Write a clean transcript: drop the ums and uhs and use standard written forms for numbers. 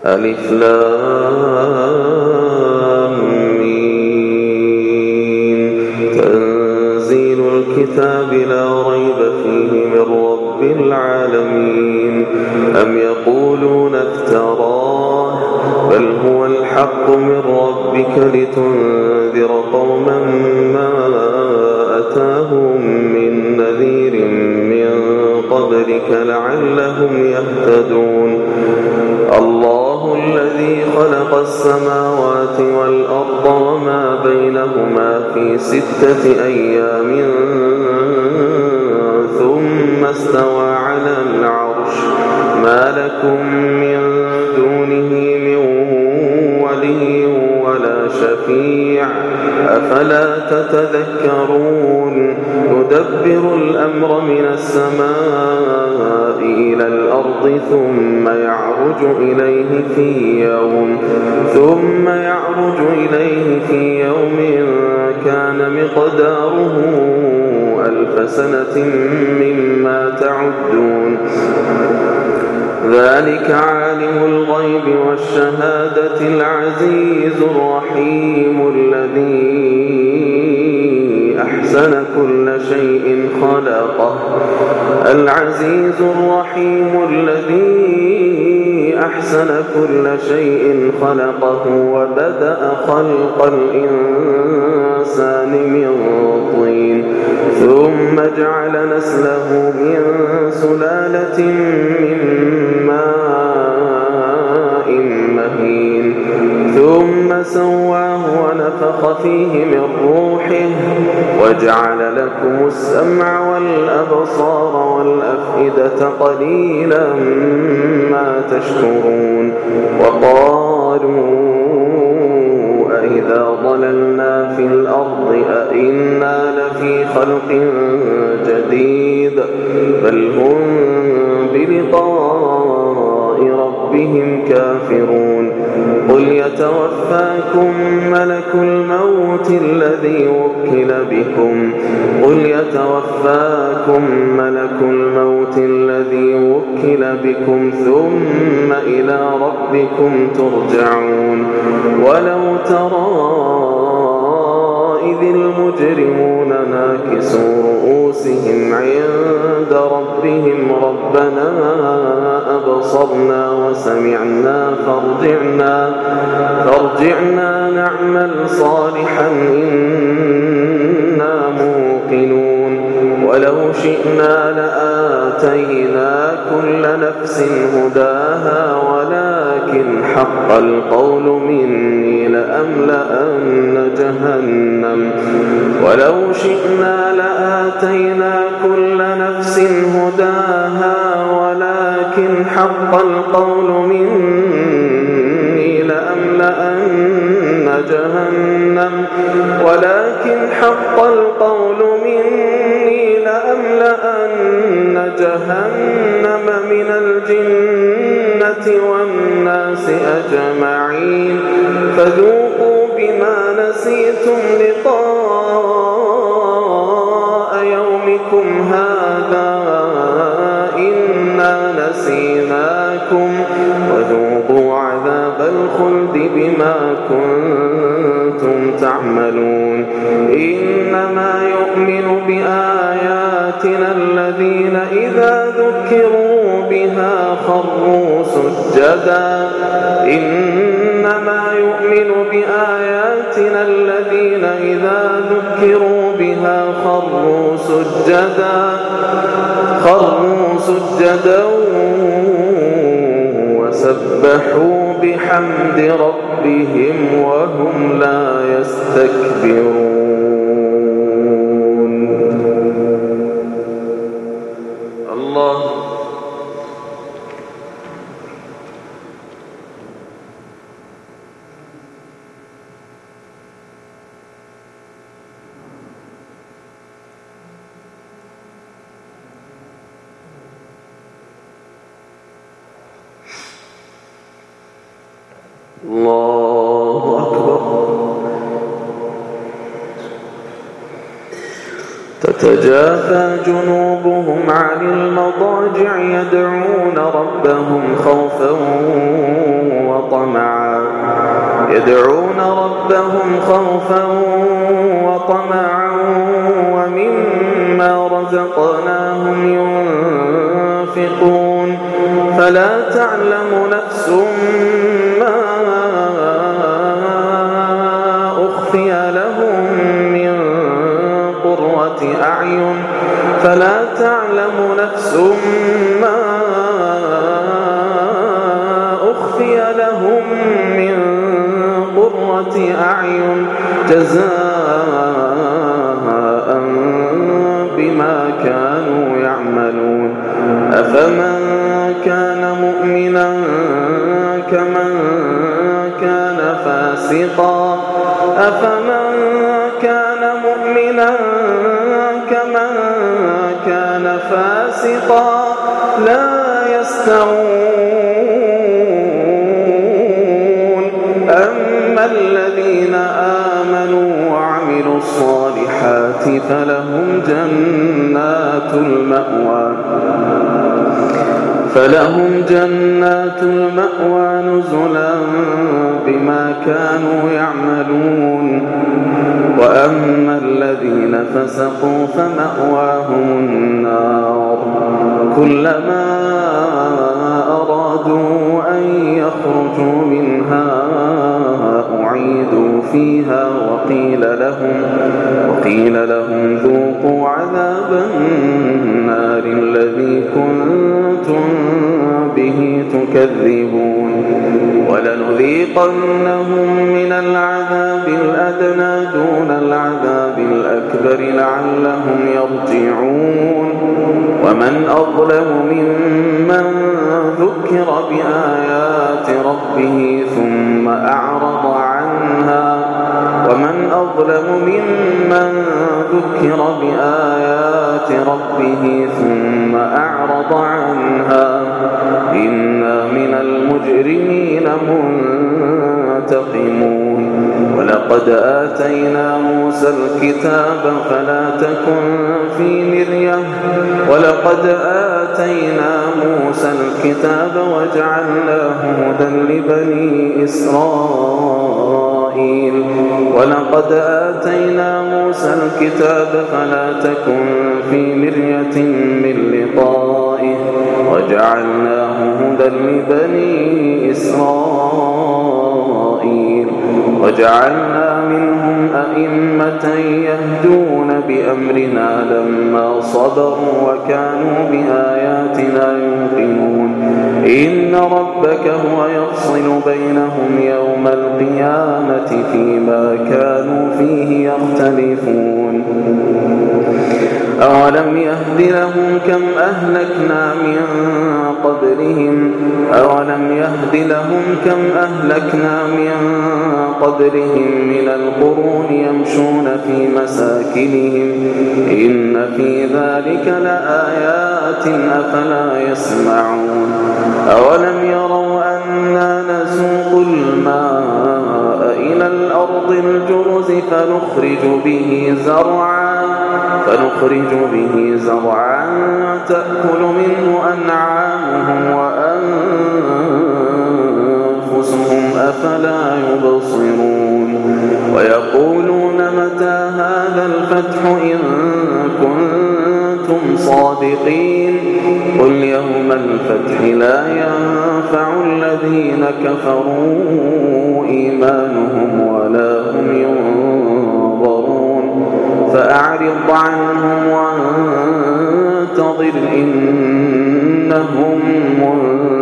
ألف لام ميم. تنزيل الكتاب لا ريب فيه من رب العالمين. أم يقولون افتراه بل هو الحق من ربك لتنذر قوما ما أتاهم من نذير من قبلك لعلهم يهتدون. الله الذي خلق السماوات والأرض وما بينهما في 6 أيام ثم استوى على العرش ما لكم من دونه من ولي ولا شفيع أفلا تتذكرون. يدبر الأمر من السماء إلى الأرض ثم يعرج إليه في يوم كان مقداره 1000 سنة مما تعدون. ذلك عالم الغيب والشهادة العزيز الرحيم الذي أحسن كل شيء خلقه. العزيز الرحيم الذي أحسن كل شيء خلقه وبدأ خلق الإنسان من طين ثم جعل نسله من سلالة من ماء مهين ثم سواه ونفخ فيه من روحه وجعل لكم السمع والأبصار والأفئدة قليلا ما تشكرون. وقالوا أإذا ضللنا في الأرض أإنا لفي خلق جديد بل هم بلقاء ربهم كافرون. قل يتوفاكم ملك الموت الذي وكل بكم ثم إلى ربكم ترجعون. ولو ترى إذ المجرمون ناكسوا رؤوسهم عند ربهم ربنا أبصرنا وسمعنا فارجعنا نعمل صالحا إنا موقنون. ولو شئنا لآتينا كل نفس هداها ولكن حق القول مني لأملأن جهنم ولكن حق القول مني لأملأن جهنم من الجنة والناس أجمعين. فذوقوا بما نسيتم لقاء يومكم هذا إنا نسيناكم وذوقوا عذاب الخلد بما كنتم تعملون. إنما يؤمن بآياتنا الذين إذا ذكروا بها خروا سجدا وسبحوا بحمد ربهم وهم لا يستكبرون. الله الله أكبر. تتجافى جنوبهم عن المضاجع يدعون ربهم خوفا يدعون ربهم خوفا وطمعا ومما رزقناهم ينفقون فلا تعلم نفس ما أخفي لهم من قرة أعين فلا تعلم نفس ما أخفي لهم من قرة أعين جزاء بما كانوا يعملون أفمن كان مؤمنا كمن كان فاسقا أفمن كان مؤمنا كمن كان فاسقا لا يستوون أما الذين آمنوا وعملوا الصالحات فلهم جنات المأوى نزلا بما كانوا يعملون وأما الذين فسقوا فمأواهم النار كلما أرادوا أن يخرجوا منها أعيدوا فيها وقيل لهم ذوقوا عذاب النار الذي كنتم به تكذبون ولنذيقنهم من العذاب الأدنى دون العذاب الأكبر لعلهم يرجعون ومن أظلم ممن ذكر بآيات ربه ثم أعرض عنها ومن أظلم ممن ذكر بآيات ربه ثم أعرض عنها إنا من المجرمين منتقمون ولقد آتينا موسى الكتاب فلا تكن في مرية وجعلناه هدى لبني إسرائيل ولقد آتينا موسى الكتاب فلا تكن في مرية من لقائه وجعلناه هدى لبني إسرائيل وجعلنا منهم أئمة يهدون بأمرنا لما صبروا وكانوا بآياتنا يوقنون إن ربك هو يفصل بينهم يوم القيامة فيما كانوا فيه يختلفون أولم يهد لهم كم أهلكنا من قبلهم من القرون يمشون في مساكنهم إن في ذلك لآيات أفلا يسمعون أولم يروا أنا نسوق الماء إلى الأرض الجرز فنخرج به زرعا تأكل منه أنعامهم وأنفسهم أفلا يبصرون ويقولون متى هذا الفتح إن كنتم صادقين قل يوم الفتح لا ينفع الذين كفروا إيمانهم ولا هم ينظرون فأعرض عنهم وانتظر إنهم منظرون